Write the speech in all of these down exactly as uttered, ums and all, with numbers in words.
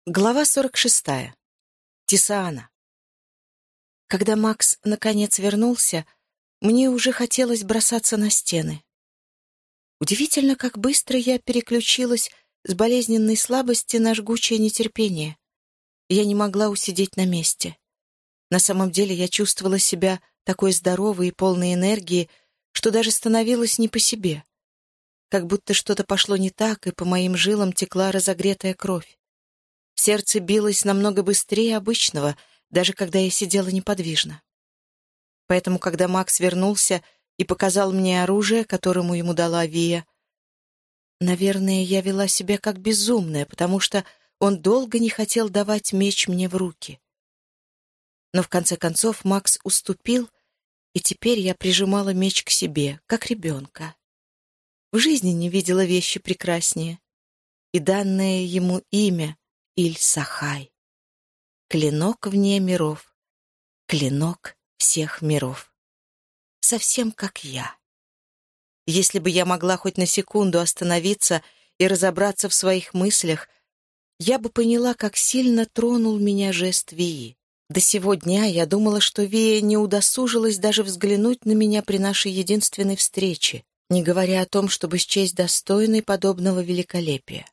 Глава сорок шестая. Тисаана. Когда Макс наконец вернулся, мне уже хотелось бросаться на стены. Удивительно, как быстро я переключилась с болезненной слабости на жгучее нетерпение. Я не могла усидеть на месте. На самом деле я чувствовала себя такой здоровой и полной энергии, что даже становилась не по себе. Как будто что-то пошло не так, и по моим жилам текла разогретая кровь. Сердце билось намного быстрее обычного, даже когда я сидела неподвижно. Поэтому, когда Макс вернулся и показал мне оружие, которому ему дала Вия, наверное, я вела себя как безумная, потому что он долго не хотел давать меч мне в руки. Но в конце концов Макс уступил, и теперь я прижимала меч к себе, как ребенка. В жизни не видела вещи прекраснее. И данное ему имя — Иль-Сахай. Клинок вне миров. Клинок всех миров. Совсем как я. Если бы я могла хоть на секунду остановиться и разобраться в своих мыслях, я бы поняла, как сильно тронул меня жест Вии. До сего дня я думала, что Вия не удосужилась даже взглянуть на меня при нашей единственной встрече, не говоря о том, чтобы счесть достойной подобного великолепия.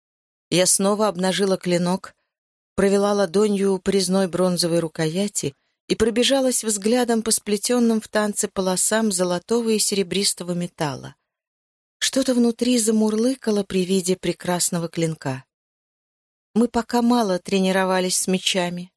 Я снова обнажила клинок, провела ладонью по резной бронзовой рукояти и пробежалась взглядом по сплетенным в танце полосам золотого и серебристого металла. Что-то внутри замурлыкало при виде прекрасного клинка. Мы пока мало тренировались с мечами.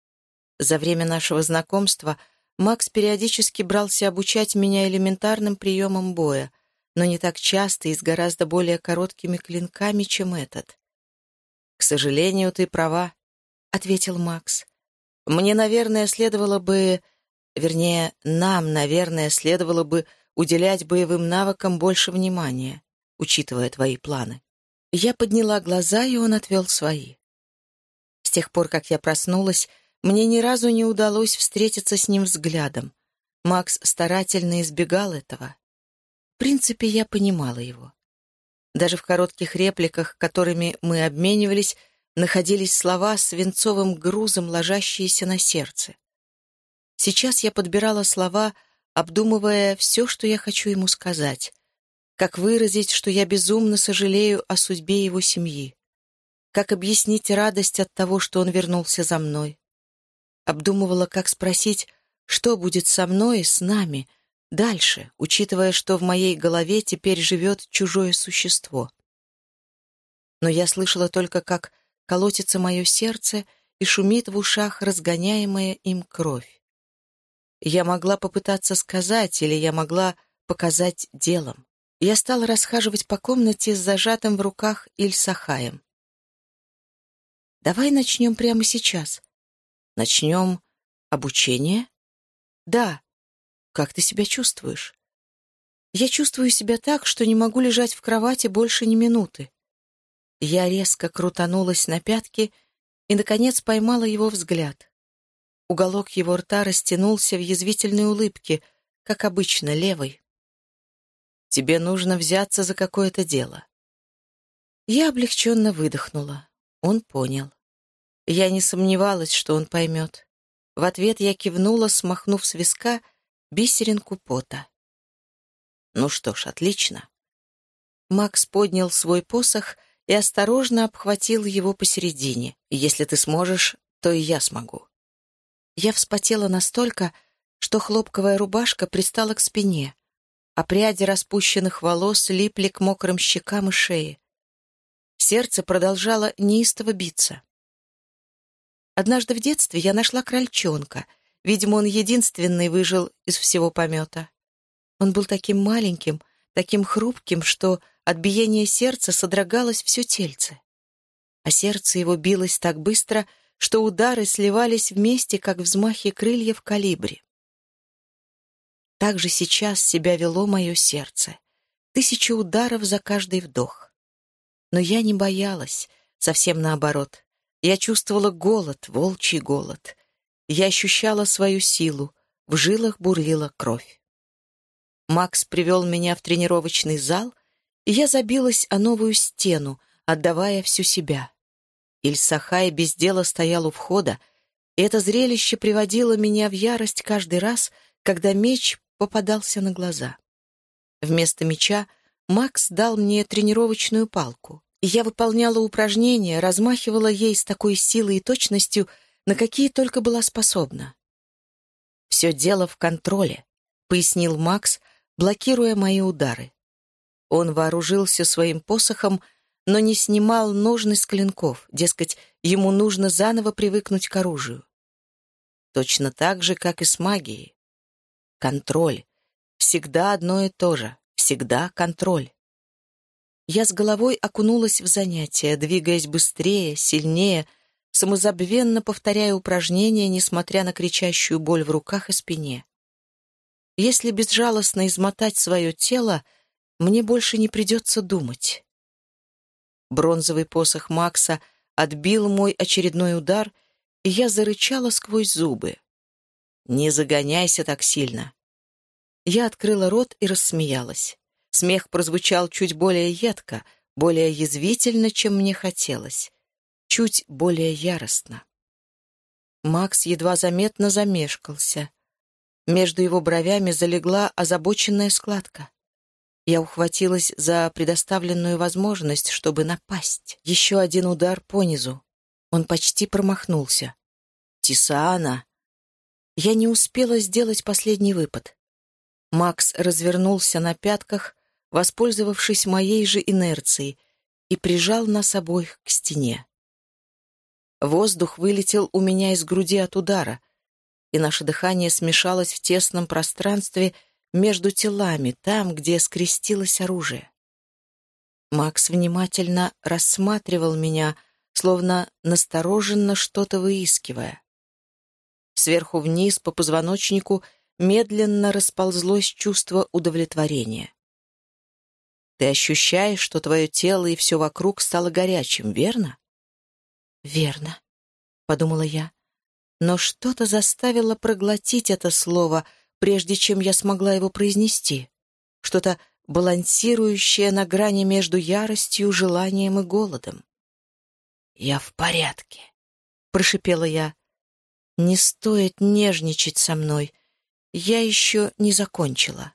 За время нашего знакомства Макс периодически брался обучать меня элементарным приемам боя, но не так часто и с гораздо более короткими клинками, чем этот. «К сожалению, ты права», — ответил Макс. «Мне, наверное, следовало бы... Вернее, нам, наверное, следовало бы уделять боевым навыкам больше внимания, учитывая твои планы». Я подняла глаза, и он отвел свои. С тех пор, как я проснулась, мне ни разу не удалось встретиться с ним взглядом. Макс старательно избегал этого. В принципе, я понимала его. Даже в коротких репликах, которыми мы обменивались, находились слова с свинцовым грузом, ложащиеся на сердце. Сейчас я подбирала слова, обдумывая все, что я хочу ему сказать. Как выразить, что я безумно сожалею о судьбе его семьи. Как объяснить радость от того, что он вернулся за мной. Обдумывала, как спросить, что будет со мной и с нами, дальше, учитывая, что в моей голове теперь живет чужое существо. Но я слышала только, как колотится мое сердце и шумит в ушах разгоняемая им кровь. Я могла попытаться сказать, или я могла показать делом. Я стала расхаживать по комнате с зажатым в руках Иль-Сахаем. «Давай начнем прямо сейчас. Начнем обучение?» «Да. Как ты себя чувствуешь?» «Я чувствую себя так, что не могу лежать в кровати больше ни минуты». Я резко крутанулась на пятки и, наконец, поймала его взгляд. Уголок его рта растянулся в язвительной улыбке, как обычно, левой. «Тебе нужно взяться за какое-то дело». Я облегченно выдохнула. Он понял. Я не сомневалась, что он поймет. В ответ я кивнула, смахнув с виска бисеринку пота. «Ну что ж, отлично». Макс поднял свой посох и осторожно обхватил его посередине. «Если ты сможешь, то и я смогу». Я вспотела настолько, что хлопковая рубашка пристала к спине, а пряди распущенных волос липли к мокрым щекам и шее. Сердце продолжало неистово биться. Однажды в детстве я нашла крольчонка. Видимо, он единственный выжил из всего помета. Он был таким маленьким, таким хрупким, что от биения сердца содрогалось все тельце. А сердце его билось так быстро, что удары сливались вместе, как взмахи крыльев калибри. Так же сейчас себя вело мое сердце. Тысячи ударов за каждый вдох. Но я не боялась, совсем наоборот. Я чувствовала голод, волчий голод. Я ощущала свою силу, в жилах бурлила кровь. Макс привел меня в тренировочный зал, и я забилась о новую стену, отдавая всю себя. Иль-Сахай без дела стоял у входа, и это зрелище приводило меня в ярость каждый раз, когда меч попадался на глаза. Вместо меча Макс дал мне тренировочную палку, и я выполняла упражнения, размахивала ей с такой силой и точностью, на какие только была способна. «Все дело в контроле», — пояснил Макс, блокируя мои удары. Он вооружился своим посохом, но не снимал ножны с клинков, дескать, ему нужно заново привыкнуть к оружию. Точно так же, как и с магией. Контроль. Всегда одно и то же. Всегда контроль. Я с головой окунулась в занятия, двигаясь быстрее, сильнее, самозабвенно повторяя упражнения, несмотря на кричащую боль в руках и спине. Если безжалостно измотать свое тело, мне больше не придется думать. Бронзовый посох Макса отбил мой очередной удар, и я зарычала сквозь зубы. «Не загоняйся так сильно». Я открыла рот и рассмеялась. Смех прозвучал чуть более едко, более язвительно, чем мне хотелось, чуть более яростно. Макс едва заметно замешкался. Между его бровями залегла озабоченная складка. Я ухватилась за предоставленную возможность, чтобы напасть. Еще один удар по низу. Он почти промахнулся. «Тисаана!» Я не успела сделать последний выпад. Макс развернулся на пятках, воспользовавшись моей же инерцией, и прижал нас обоих к стене. Воздух вылетел у меня из груди от удара, и наше дыхание смешалось в тесном пространстве между телами, там, где скрестилось оружие. Макс внимательно рассматривал меня, словно настороженно что-то выискивая. Сверху вниз по позвоночнику медленно расползлось чувство удовлетворения. «Ты ощущаешь, что твое тело и все вокруг стало горячим, верно?» «Верно», — подумала я, но что-то заставило проглотить это слово, прежде чем я смогла его произнести. Что-то балансирующее на грани между яростью, желанием и голодом. «Я в порядке», — прошипела я. «Не стоит нежничать со мной. Я еще не закончила».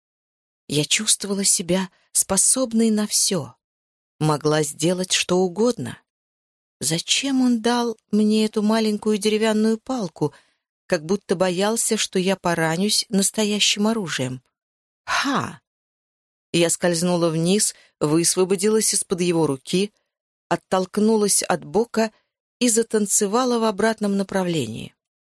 Я чувствовала себя способной на все. Могла сделать что угодно. Зачем он дал мне эту маленькую деревянную палку, как будто боялся, что я поранюсь настоящим оружием? Ха! Я скользнула вниз, высвободилась из-под его руки, оттолкнулась от бока и затанцевала в обратном направлении.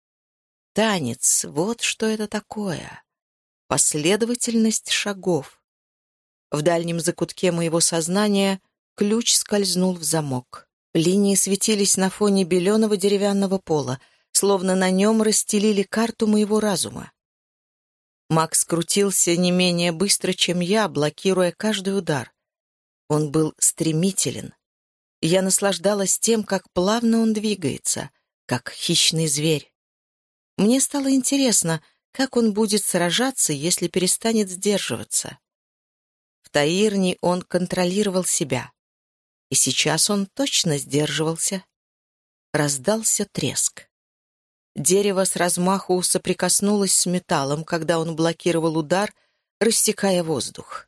Танец — вот что это такое. Последовательность шагов. В дальнем закутке моего сознания ключ скользнул в замок. Линии светились на фоне беленого деревянного пола, словно на нем расстелили карту моего разума. Макс крутился не менее быстро, чем я, блокируя каждый удар. Он был стремителен. Я наслаждалась тем, как плавно он двигается, как хищный зверь. Мне стало интересно, как он будет сражаться, если перестанет сдерживаться. В Таирне он контролировал себя. И сейчас он точно сдерживался. Раздался треск. Дерево с размаху соприкоснулось с металлом, когда он блокировал удар, рассекая воздух.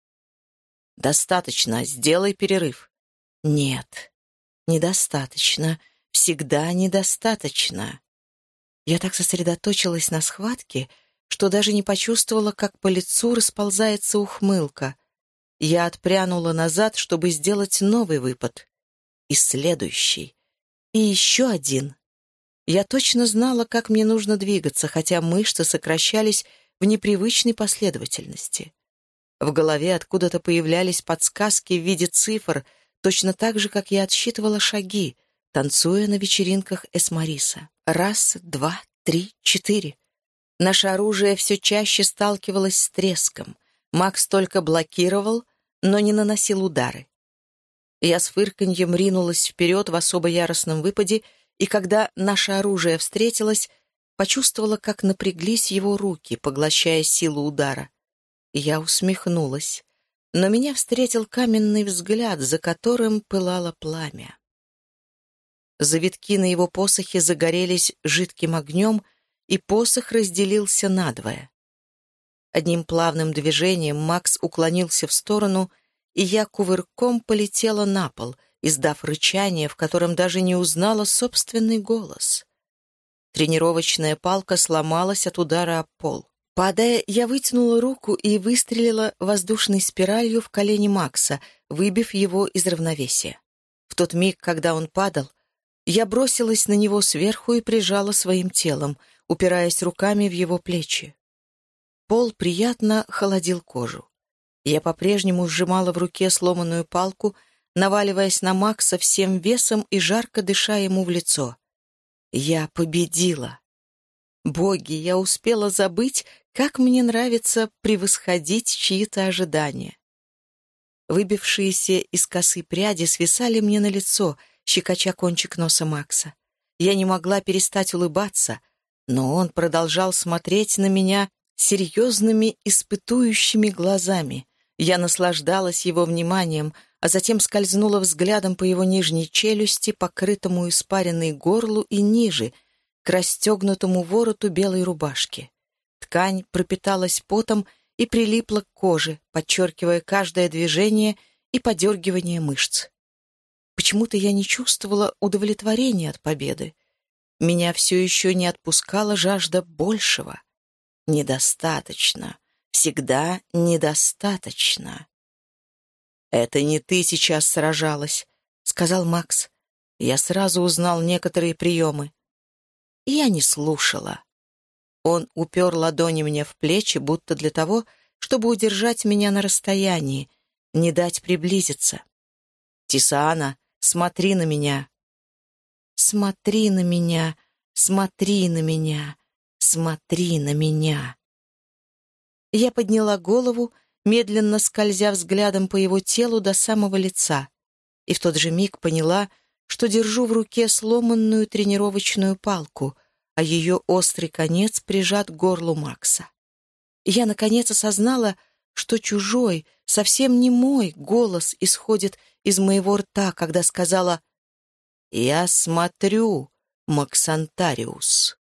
«Достаточно, сделай перерыв». «Нет, недостаточно, всегда недостаточно». Я так сосредоточилась на схватке, что даже не почувствовала, как по лицу расползается ухмылка. Я отпрянула назад, чтобы сделать новый выпад. И следующий. И еще один. Я точно знала, как мне нужно двигаться, хотя мышцы сокращались в непривычной последовательности. В голове откуда-то появлялись подсказки в виде цифр, точно так же, как я отсчитывала шаги, танцуя на вечеринках Эсмариса. Раз, два, три, четыре. Наше оружие все чаще сталкивалось с треском. Макс только блокировал, но не наносил удары. Я с фырканьем ринулась вперед в особо яростном выпаде, и когда наше оружие встретилось, почувствовала, как напряглись его руки, поглощая силу удара. Я усмехнулась, но меня встретил каменный взгляд, за которым пылало пламя. Завитки на его посохе загорелись жидким огнем, и посох разделился надвое. Одним плавным движением Макс уклонился в сторону, и я кувырком полетела на пол, издав рычание, в котором даже не узнала собственный голос. Тренировочная палка сломалась от удара об пол. Падая, я вытянула руку и выстрелила воздушной спиралью в колени Макса, выбив его из равновесия. В тот миг, когда он падал, я бросилась на него сверху и прижала своим телом, упираясь руками в его плечи. Пол приятно холодил кожу. Я по-прежнему сжимала в руке сломанную палку, наваливаясь на Макса всем весом и жарко дыша ему в лицо. Я победила. Боги, я успела забыть, как мне нравится превосходить чьи-то ожидания. Выбившиеся из косы пряди свисали мне на лицо, щекоча кончик носа Макса. Я не могла перестать улыбаться, но он продолжал смотреть на меня серьезными, испытующими глазами. Я наслаждалась его вниманием, а затем скользнула взглядом по его нижней челюсти, покрытому испаренной горлу и ниже, к расстегнутому вороту белой рубашки. Ткань пропиталась потом и прилипла к коже, подчеркивая каждое движение и подергивание мышц. Почему-то я не чувствовала удовлетворения от победы. Меня все еще не отпускала жажда большего. Недостаточно. Всегда недостаточно. «Это не ты сейчас сражалась», — сказал Макс. Я сразу узнал некоторые приемы. И я не слушала. Он упер ладони мне в плечи, будто для того, чтобы удержать меня на расстоянии, не дать приблизиться. «Тисаана, смотри на меня!» «Смотри на меня, смотри на меня, смотри на меня!» Я подняла голову, медленно скользя взглядом по его телу до самого лица, и в тот же миг поняла, что держу в руке сломанную тренировочную палку, а ее острый конец прижат к горлу Макса. Я, наконец, осознала, что чужой, совсем не мой голос исходит из моего рта, когда сказала «Я смотрю, Максантариус».